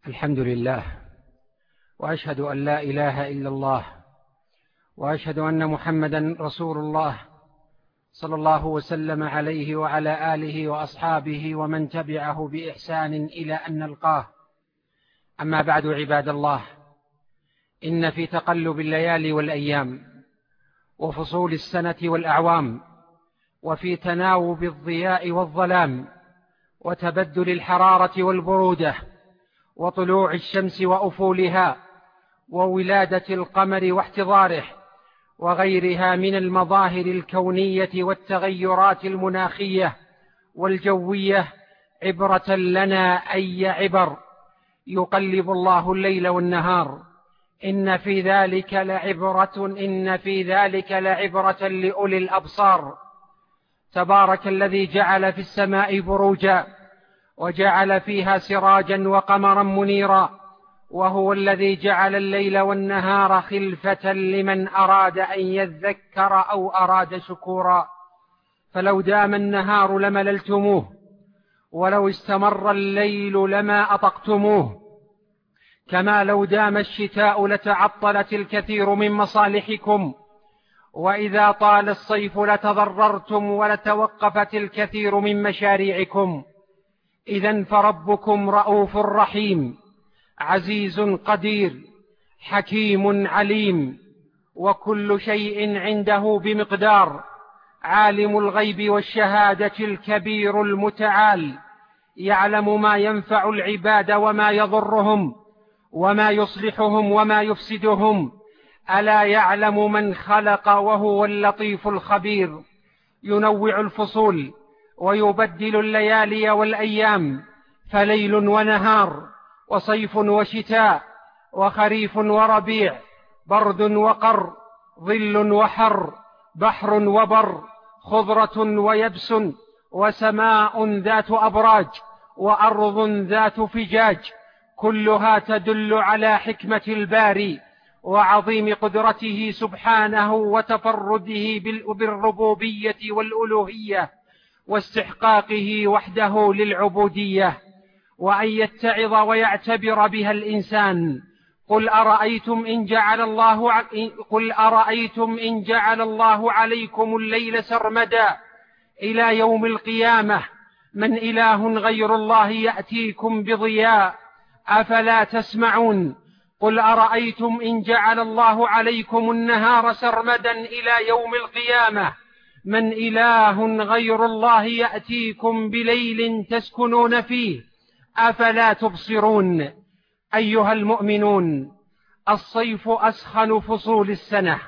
الحمد لله، وأشهد أن لا إله إلا الله، وأشهد أن محمدا رسول الله صلى الله وسلم عليه وعلى آله وأصحابه ومن تبعه بإحسان إلى أن نلقاه. أما بعد، عباد الله، إن في تقلب الليالي والأيام وفصول السنة والأعوام، وفي تناوب الضياء والظلام، وتبدل الحرارة والبرودة، وطلوع الشمس وأفولها، وولادة القمر واحتضاره، وغيرها من المظاهر الكونية والتغيرات المناخية والجوية، عبرة لنا أي عبر. يقلب الله الليل والنهار، إن في ذلك لعبرة لأولي الأبصار. تبارك الذي جعل في السماء بروجا وجعل فيها سراجا وقمرا منيرا، وهو الذي جعل الليل والنهار خلفة لمن أراد أن يذكر أو أراد شكورا. فلو دام النهار لمللتموه، ولو استمر الليل لما أطقتموه، كما لو دام الشتاء لتعطلت الكثير من مصالحكم، وإذا طال الصيف لتضررتم ولتوقفت الكثير من مشاريعكم. إذن فربكم رؤوف رحيم، عزيز قدير، حكيم عليم، وكل شيء عنده بمقدار، عالم الغيب والشهادة الكبير المتعال، يعلم ما ينفع العباد وما يضرهم، وما يصلحهم وما يفسدهم. ألا يعلم من خلق وهو اللطيف الخبير. ينوع الفصول ويبدل الليالي والأيام، فليل ونهار، وصيف وشتاء، وخريف وربيع، برد وقر، ظل وحر، بحر وبر، خضرة ويبس، وسماء ذات أبراج، وأرض ذات فجاج، كلها تدل على حكمة الباري وعظيم قدرته سبحانه وتفرده بالربوبية والألوهية واستحقاقه وحده للعبودية، وأن يتعظ ويعتبر بها الإنسان. قل أرأيتم إن جعل الله عليكم الليل سرمدا إلى يوم القيامة من إله غير الله يأتيكم بضياء، أفلا تسمعون؟ قل أرأيتم إن جعل الله عليكم النهار سرمدا إلى يوم القيامة من إله غير الله يأتيكم بليل تسكنون فيه، أفلا تبصرون؟ أيها المؤمنون، الصيف أسخن فصول السنة،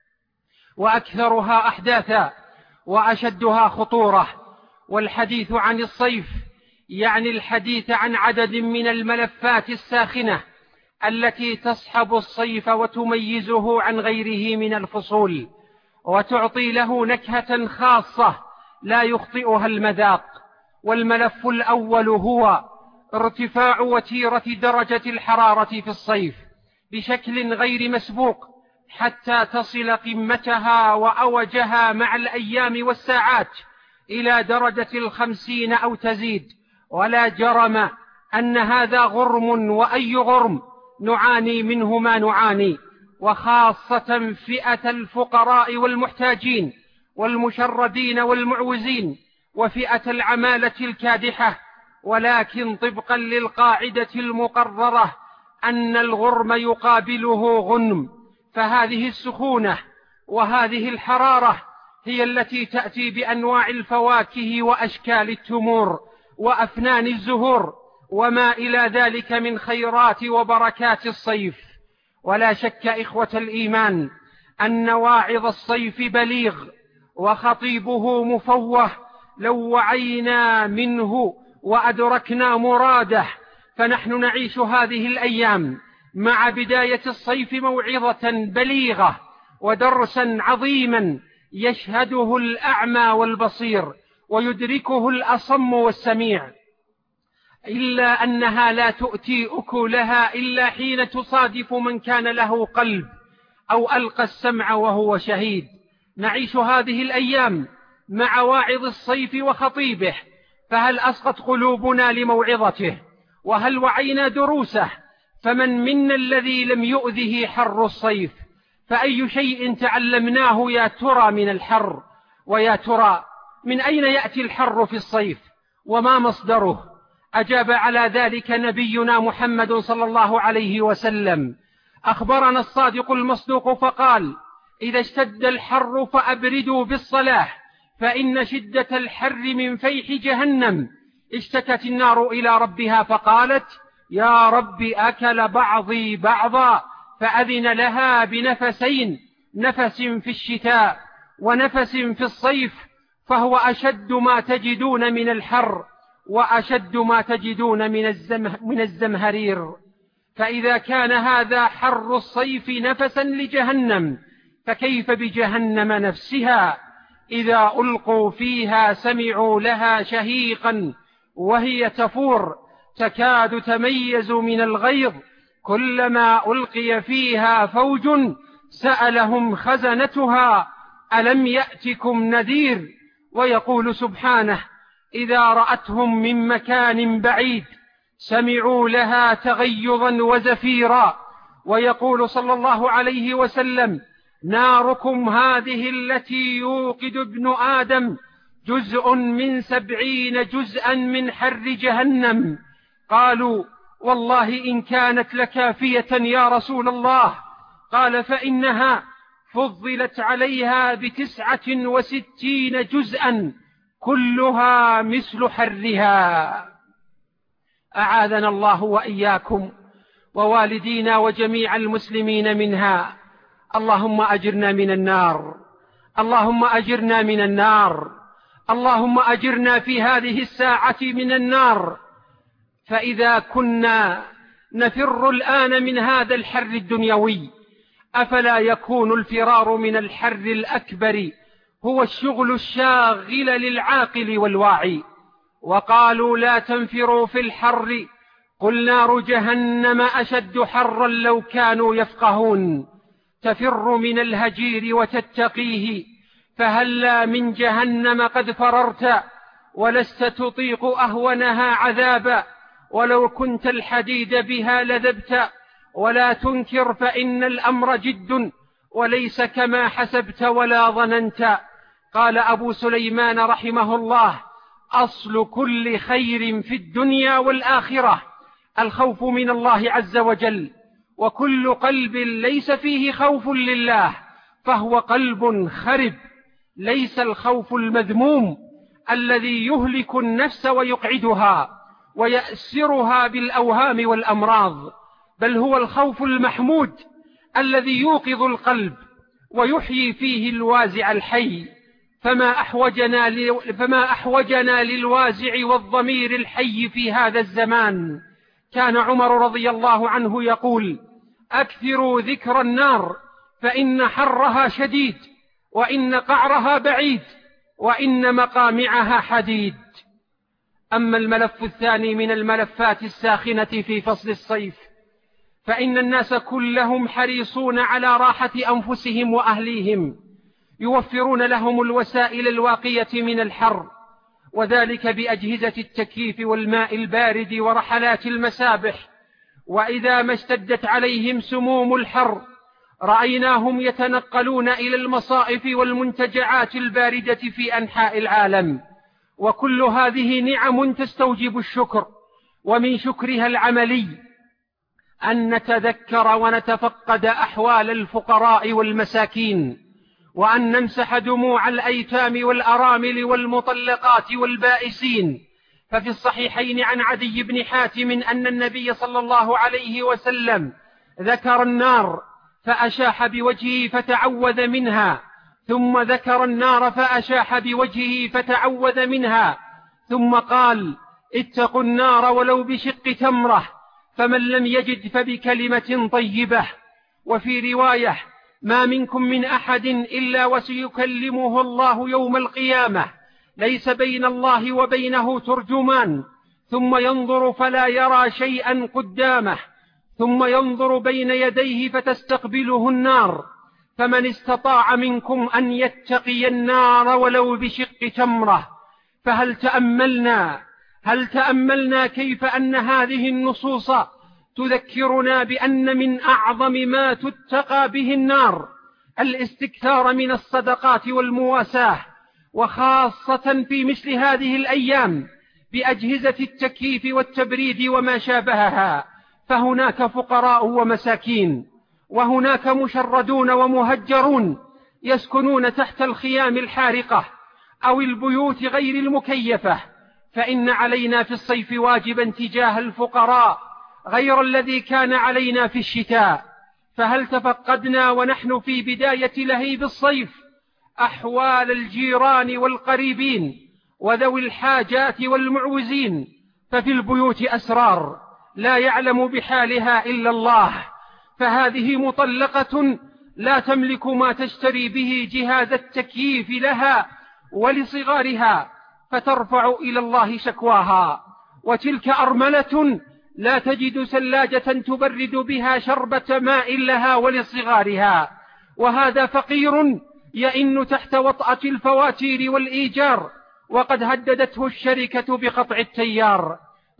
وأكثرها أحداثا، وأشدها خطورة. والحديث عن الصيف يعني الحديث عن عدد من الملفات الساخنة التي تصحب الصيف وتميزه عن غيره من الفصول، وتعطي له نكهة خاصة لا يخطئها المذاق. والملف الأول هو ارتفاع وتيرة درجة الحرارة في الصيف بشكل غير مسبوق، حتى تصل قمتها وأوجها مع الأيام والساعات إلى درجة 50 أو تزيد. ولا جرم أن هذا غرم، وأي غرم نعاني منه ما نعاني، وخاصة فئة الفقراء والمحتاجين والمشردين والمعوزين، وفئة العمالة الكادحة. ولكن طبقا للقاعدة المقررة أن الغرم يقابله غنم، فهذه السخونة وهذه الحرارة هي التي تأتي بأنواع الفواكه وأشكال التمور وأفنان الزهور وما إلى ذلك من خيرات وبركات الصيف. ولا شك إخوة الإيمان أن واعظ الصيف بليغ وخطيبه مفوه لو وعينا منه وأدركنا مراده. فنحن نعيش هذه الأيام مع بداية الصيف موعظة بليغة ودرسا عظيما يشهده الأعمى والبصير ويدركه الأصم والسميع، إلا أنها لا تؤتي أكلها إلا حين تصادف من كان له قلب أو ألقى السمع وهو شهيد. نعيش هذه الأيام مع واعظ الصيف وخطيبه، فهل أصغت قلوبنا لموعظته وهل وعينا دروسه؟ فمن منا الذي لم يؤذه حر الصيف؟ فأي شيء تعلمناه يا ترى من الحر؟ ويا ترى من أين يأتي الحر في الصيف وما مصدره؟ أجاب على ذلك نبينا محمد صلى الله عليه وسلم، أخبرنا الصادق المصدوق فقال: إذا اشتد الحر فأبردوا بالصلاة، فإن شدة الحر من فيح جهنم. اشتكت النار إلى ربها فقالت: يا رب أكل بعضي بعضا، فأذن لها بنفسين، نفس في الشتاء ونفس في الصيف، فهو أشد ما تجدون من الحر وأشد ما تجدون من الزمهرير. فإذا كان هذا حر الصيف نفسا لجهنم، فكيف بجهنم نفسها؟ إذا ألقوا فيها سمعوا لها شهيقا وهي تفور تكاد تميز من الغيظ، كلما ألقي فيها فوج سألهم خزنتها ألم يأتكم نذير؟ ويقول سبحانه: إذا رأتهم من مكان بعيد سمعوا لها تغيظا وزفيرا. ويقول صلى الله عليه وسلم: ناركم هذه التي يوقد ابن آدم جزء من 70 جزءا من حر جهنم. قالوا: والله إن كانت لكافية يا رسول الله. قال: فإنها فضلت عليها ب69 جزءا كلها مثل حرها. أعاذنا الله وإياكم ووالدينا وجميع المسلمين منها. اللهم أجرنا من النار، اللهم أجرنا من النار، اللهم أجرنا في هذه الساعة من النار. فإذا كنا نفر الآن من هذا الحر الدنيوي، أفلا يكون الفرار من الحر الأكبر هو الشغل الشاغل للعاقل والواعي؟ وقالوا: لا تنفروا في الحر، قل نار جهنم أشد حرا لو كانوا يفقهون. تفر من الهجير وتتقيه، فهلا من جهنم قد فررت ولست تطيق أهونها عذابا، ولو كنت الحديد بها لذبت. ولا تنكر فإن الأمر جد، وليس كما حسبت ولا ظننت. قال أبو سليمان رحمه الله: أصل كل خير في الدنيا والآخرة الخوف من الله عز وجل، وكل قلب ليس فيه خوف لله فهو قلب خرب. ليس الخوف المذموم الذي يهلك النفس ويقعدها ويأسرها بالأوهام والأمراض، بل هو الخوف المحمود الذي يوقظ القلب ويحيي فيه الوازع الحي. فما أحوجنا للوازع والضمير الحي في هذا الزمان. كان عمر رضي الله عنه يقول: أكثروا ذكر النار، فإن حرها شديد، وإن قعرها بعيد، وإن مقامعها حديد. أما الملف الثاني من الملفات الساخنة في فصل الصيف، فإن الناس كلهم حريصون على راحة أنفسهم وأهليهم، يوفرون لهم الوسائل الواقية من الحر، وذلك بأجهزة التكييف والماء البارد ورحلات المسابح. وإذا ما اشتدت عليهم سموم الحر رأيناهم يتنقلون إلى المصائف والمنتجعات الباردة في أنحاء العالم. وكل هذه نعم تستوجب الشكر، ومن شكرها العملي أن نتذكر ونتفقد أحوال الفقراء والمساكين، وأن نمسح دموع الأيتام والأرامل والمطلقات والبائسين. ففي الصحيحين عن عدي بن حاتم أن النبي صلى الله عليه وسلم ذكر النار فأشاح بوجهه فتعوذ منها، ثم ذكر النار فأشاح بوجهه فتعوذ منها، ثم قال: اتقوا النار ولو بشق تمرة، فمن لم يجد فبكلمة طيبة. وفي رواية: ما منكم من أحد إلا وسيكلمه الله يوم القيامة، ليس بين الله وبينه ترجمان، ثم ينظر فلا يرى شيئا قدامه، ثم ينظر بين يديه فتستقبله النار. فمن استطاع منكم أن يتقي النار ولو بشق تمرة. فهل تأملنا هل تأملنا كيف أن هذه النصوص تذكرنا بأن من أعظم ما تتقى به النار الاستكثار من الصدقات والمواساة، وخاصة في مثل هذه الأيام بأجهزة التكييف والتبريد وما شابهها، فهناك فقراء ومساكين، وهناك مشردون ومهجرون يسكنون تحت الخيام الحارقة أو البيوت غير المكيفة، فإن علينا في الصيف واجبا تجاه الفقراء غير الذي كان علينا في الشتاء. فهل تفقدنا ونحن في بداية لهيب الصيف أحوال الجيران والقريبين وذوي الحاجات والمعوزين؟ ففي البيوت أسرار لا يعلم بحالها إلا الله، فهذه مطلقة لا تملك ما تشتري به جهاز التكييف لها ولصغارها، فترفع إلى الله شكواها. وتلك أرملة لا تجد سلاجة تبرد بها شربة ماء لها ولصغارها، وهذا فقير يئن تحت وطأة الفواتير والإيجار، وقد هددته الشركة بقطع التيار.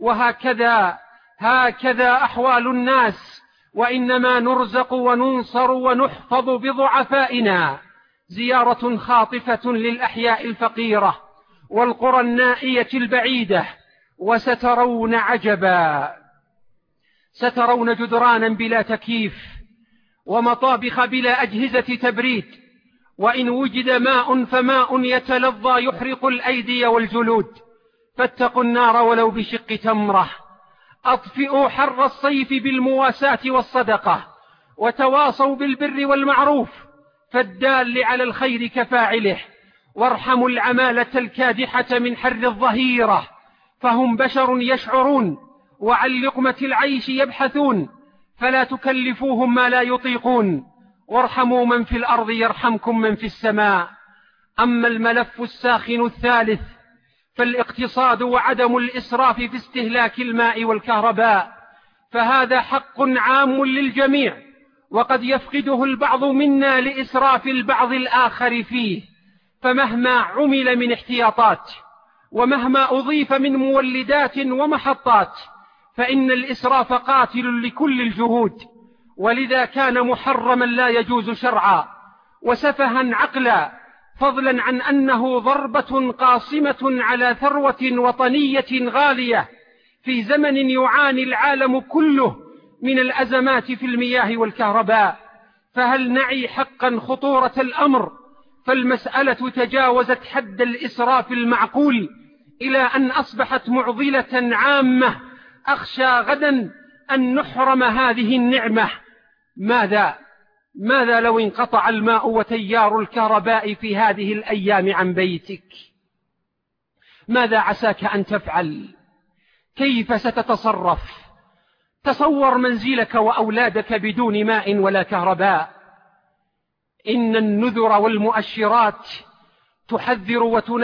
هكذا أحوال الناس، وإنما نرزق وننصر ونحفظ بضعفائنا. زيارة خاطفة للأحياء الفقيرة والقرى النائية البعيدة، وسترون عجبا، سترون جدرانا بلا تكييف ومطابخ بلا أجهزة تبريد، وإن وجد ماء فماء يتلظى يحرق الأيدي والجلود. فاتقوا النار ولو بشق تمرة. أطفئوا حر الصيف بالمواساة والصدقة، وتواصوا بالبر والمعروف، فالدال على الخير كفاعله. وارحموا العمالة الكادحة من حر الظهيرة، فهم بشر يشعرون وعن لقمة العيش يبحثون، فلا تكلفوهم ما لا يطيقون. وارحموا من في الأرض يرحمكم من في السماء. أما الملف الساخن الثالث فالاقتصاد وعدم الإسراف في استهلاك الماء والكهرباء، فهذا حق عام للجميع، وقد يفقده البعض منا لإسراف البعض الآخر فيه. فمهما عمل من احتياطات ومهما أضيف من مولدات ومحطات، فإن الإسراف قاتل لكل الجهود، ولذا كان محرما لا يجوز شرعا وسفها عقلا، فضلا عن أنه ضربة قاصمة على ثروة وطنية غالية في زمن يعاني العالم كله من الأزمات في المياه والكهرباء. فهل نعي حقا خطورة الأمر؟ فالمسألة تجاوزت حد الإسراف المعقول إلى أن أصبحت معضلة عامة، أخشى غدا أن نحرم هذه النعمة. ماذا لو انقطع الماء وتيار الكهرباء في هذه الأيام عن بيتك؟ ماذا عساك أن تفعل؟ كيف ستتصرف؟ تصور منزلك وأولادك بدون ماء ولا كهرباء. إن النذر والمؤشرات تحذر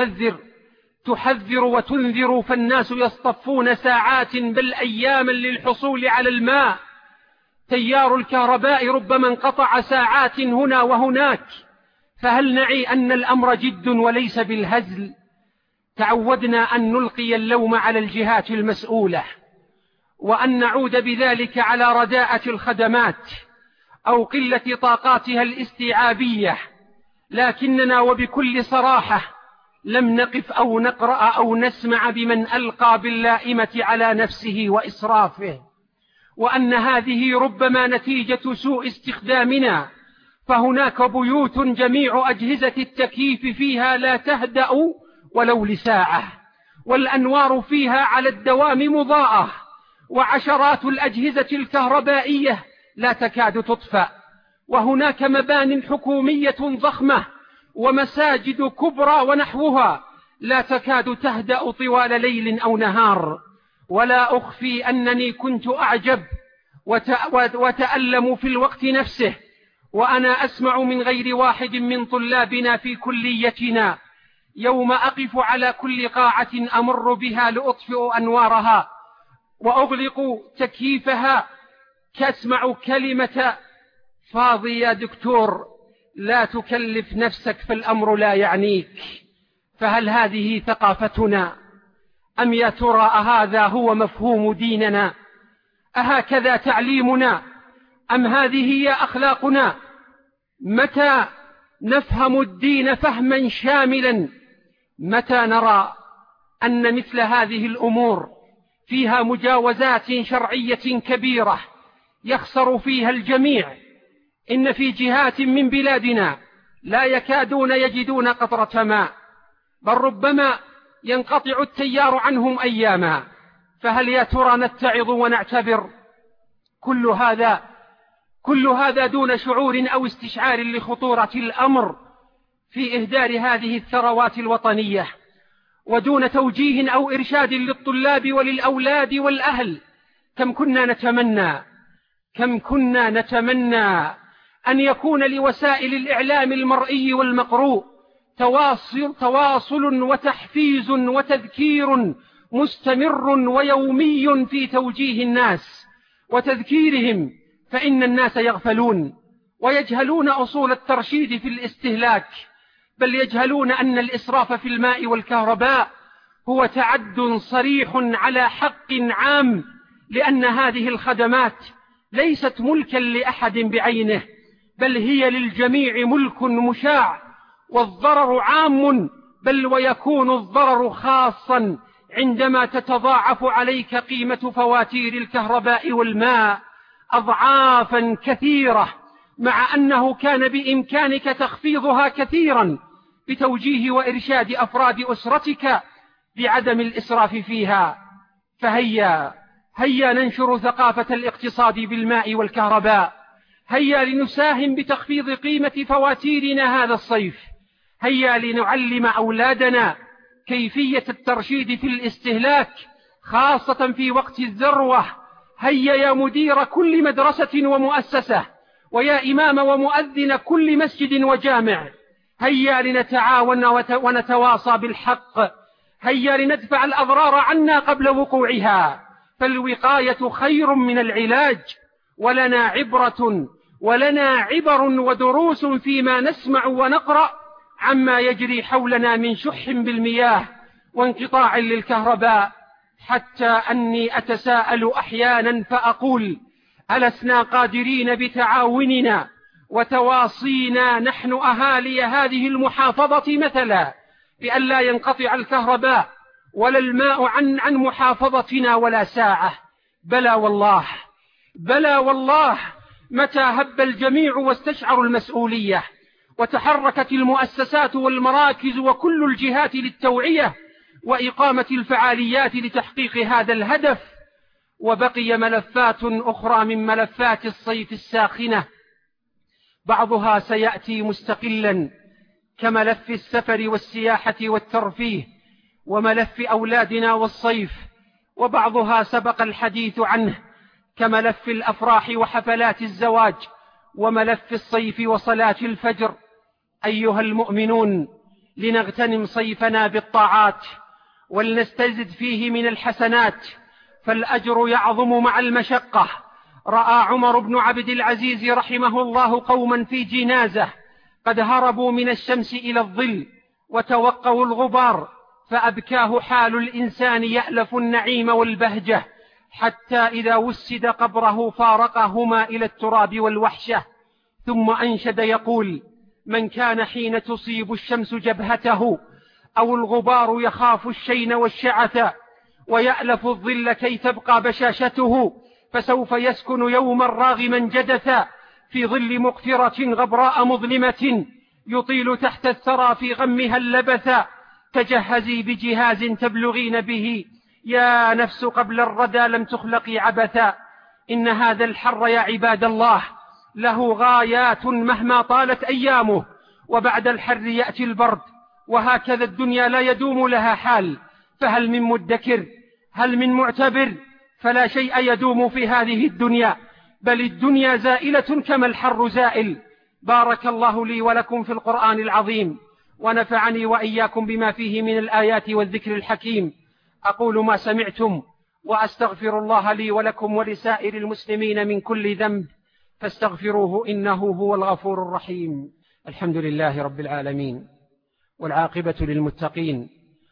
وتنذر، فالناس يصطفون ساعات بل أياما للحصول على الماء. تيار الكهرباء ربما انقطع ساعات هنا وهناك، فهل نعي أن الأمر جد وليس بالهزل؟ تعودنا أن نلقي اللوم على الجهات المسؤولة، وأن نعود بذلك على رداءة الخدمات أو قلة طاقاتها الاستيعابية، لكننا وبكل صراحة لم نقف أو نقرأ أو نسمع بمن ألقى باللائمة على نفسه وإسرافه، وأن هذه ربما نتيجة سوء استخدامنا. فهناك بيوت جميع أجهزة التكييف فيها لا تهدأ ولو لساعة، والأنوار فيها على الدوام مضاءة، وعشرات الأجهزة الكهربائية لا تكاد تطفأ. وهناك مبان حكومية ضخمة ومساجد كبرى ونحوها لا تكاد تهدأ طوال ليل أو نهار. ولا أخفي أنني كنت أعجب وتألم في الوقت نفسه وأنا أسمع من غير واحد من طلابنا في كليتنا يوم أقف على كل قاعة أمر بها لأطفئ أنوارها وأغلق تكييفها كأسمع كلمة: فاضي يا دكتور، لا تكلف نفسك فالأمر لا يعنيك. فهل هذه ثقافتنا؟ أم يا ترى أهذا هو مفهوم ديننا؟ أهكذا تعليمنا؟ أم هذه هي أخلاقنا؟ متى نفهم الدين فهما شاملا؟ متى نرى أن مثل هذه الأمور فيها مجاوزات شرعية كبيرة يخسر فيها الجميع؟ إن في جهات من بلادنا لا يكادون يجدون قطرة ماء، بل ربما ينقطع التيار عنهم أياما. فهل يا ترى نتعظ ونعتبر؟ كل هذا دون شعور أو استشعار لخطورة الأمر في إهدار هذه الثروات الوطنية، ودون توجيه أو إرشاد للطلاب وللأولاد والأهل. كم كنا نتمنى أن يكون لوسائل الإعلام المرئي والمقروء تواصل وتحفيز وتذكير مستمر ويومي في توجيه الناس وتذكيرهم، فإن الناس يغفلون ويجهلون أصول الترشيد في الاستهلاك، بل يجهلون أن الإسراف في الماء والكهرباء هو تعد صريح على حق عام، لأن هذه الخدمات ليست ملكا لأحد بعينه، بل هي للجميع ملك مشاع، والضرر عام، بل ويكون الضرر خاصا عندما تتضاعف عليك قيمة فواتير الكهرباء والماء أضعافا كثيرة، مع أنه كان بإمكانك تخفيضها كثيرا بتوجيه وإرشاد أفراد أسرتك بعدم الإسراف فيها. هيا ننشر ثقافة الاقتصاد بالماء والكهرباء، هيا لنساهم بتخفيض قيمة فواتيرنا هذا الصيف، هيا لنعلم أولادنا كيفية الترشيد في الاستهلاك خاصة في وقت الذروة. هيا يا مدير كل مدرسة ومؤسسة، ويا إمام ومؤذن كل مسجد وجامع، هيا لنتعاون ونتواصى بالحق، هيا لندفع الأضرار عنا قبل وقوعها، فالوقاية خير من العلاج. ولنا عبر ودروس فيما نسمع ونقرأ عما يجري حولنا من شح بالمياه وانقطاع للكهرباء، حتى أني أتساءل أحيانا فأقول: ألسنا قادرين بتعاوننا وتواصينا نحن أهالي هذه المحافظة مثلا بأن لا ينقطع الكهرباء ولا الماء عن محافظتنا ولا ساعة؟ بلى والله، متى هب الجميع واستشعروا المسؤولية وتحركت المؤسسات والمراكز وكل الجهات للتوعية وإقامة الفعاليات لتحقيق هذا الهدف. وبقي ملفات أخرى من ملفات الصيف الساخنة، بعضها سيأتي مستقلا كملف السفر والسياحة والترفيه وملف أولادنا والصيف، وبعضها سبق الحديث عنه كملف الأفراح وحفلات الزواج وملف الصيف وصلاة الفجر. أيها المؤمنون، لنغتنم صيفنا بالطاعات ولنستزد فيه من الحسنات، فالأجر يعظم مع المشقة. رأى عمر بن عبد العزيز رحمه الله قوما في جنازة قد هربوا من الشمس إلى الظل وتوقوا الغبار، فأبكاه حال الإنسان يألف النعيم والبهجة، حتى إذا وسد قبره فارقهما إلى التراب والوحشة. ثم أنشد يقول: من كان حين تصيب الشمس جبهته أو الغبار يخاف الشين والشعث ويألف الظل كي تبقى بشاشته، فسوف يسكن يوما راغما جدثا في ظل مقفرة غبراء مظلمة يطيل تحت الثرى في غمها اللبثا. تجهزي بجهاز تبلغين به يا نفس قبل الردى لم تخلقي عبثا. إن هذا الحر يا عباد الله له غايات مهما طالت أيامه، وبعد الحر يأتي البرد، وهكذا الدنيا لا يدوم لها حال. فهل من مدكر؟ هل من معتبر؟ فلا شيء يدوم في هذه الدنيا، بل الدنيا زائلة كما الحر زائل. بارك الله لي ولكم في القرآن العظيم، ونفعني وإياكم بما فيه من الآيات والذكر الحكيم. أقول ما سمعتم وأستغفر الله لي ولكم ولسائر المسلمين من كل ذنب، فاستغفروه إنه هو الغفور الرحيم. الحمد لله رب العالمين، والعاقبة للمتقين،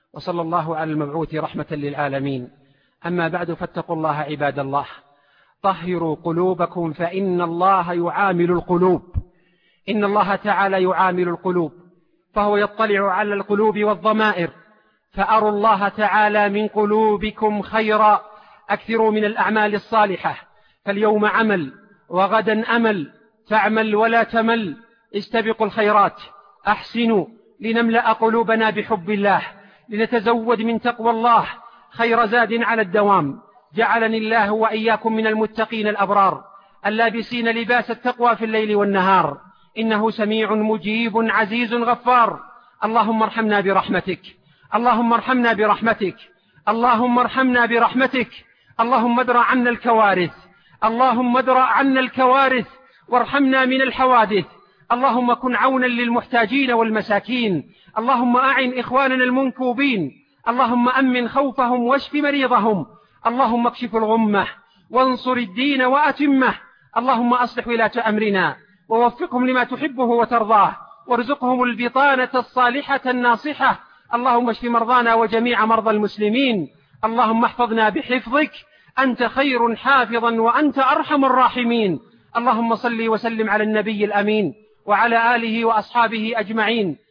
وصلى الله على المبعوث رحمة للعالمين. أما بعد، فاتقوا الله عباد الله، طهروا قلوبكم فإن الله يعامل القلوب. إن الله تعالى يعامل القلوب، فهو يطلع على القلوب والضمائر، فأروا الله تعالى من قلوبكم خيرا، أكثروا من الأعمال الصالحة، فاليوم عمل وغدا أمل، تعمل ولا تمل، استبقوا الخيرات، أحسنوا لنملأ قلوبنا بحب الله، لنتزود من تقوى الله خير زاد على الدوام. جعلني الله وإياكم من المتقين الأبرار اللابسين لباس التقوى في الليل والنهار، إنه سميع مجيب عزيز غفار. اللهم ارحمنا برحمتك، اللهم ارحمنا برحمتك، اللهم ارحمنا برحمتك. اللهم ادرع عنا الكوارث، اللهم ادرع عنا الكوارث وارحمنا من الحوادث. اللهم كن عونا للمحتاجين والمساكين، اللهم أعن إخواننا المنكوبين، اللهم أمن خوفهم واشف مريضهم، اللهم اكشف الغمة وانصر الدين وأتمه. اللهم أصلح ولاة أمرنا ووفقهم لما تحبه وترضاه، وارزقهم البطانة الصالحة الناصحة. اللهم اشف مرضانا وجميع مرضى المسلمين. اللهم احفظنا بحفظك، أنت خير حافظا وأنت أرحم الراحمين. اللهم صل وسلم على النبي الأمين وعلى آله وأصحابه أجمعين.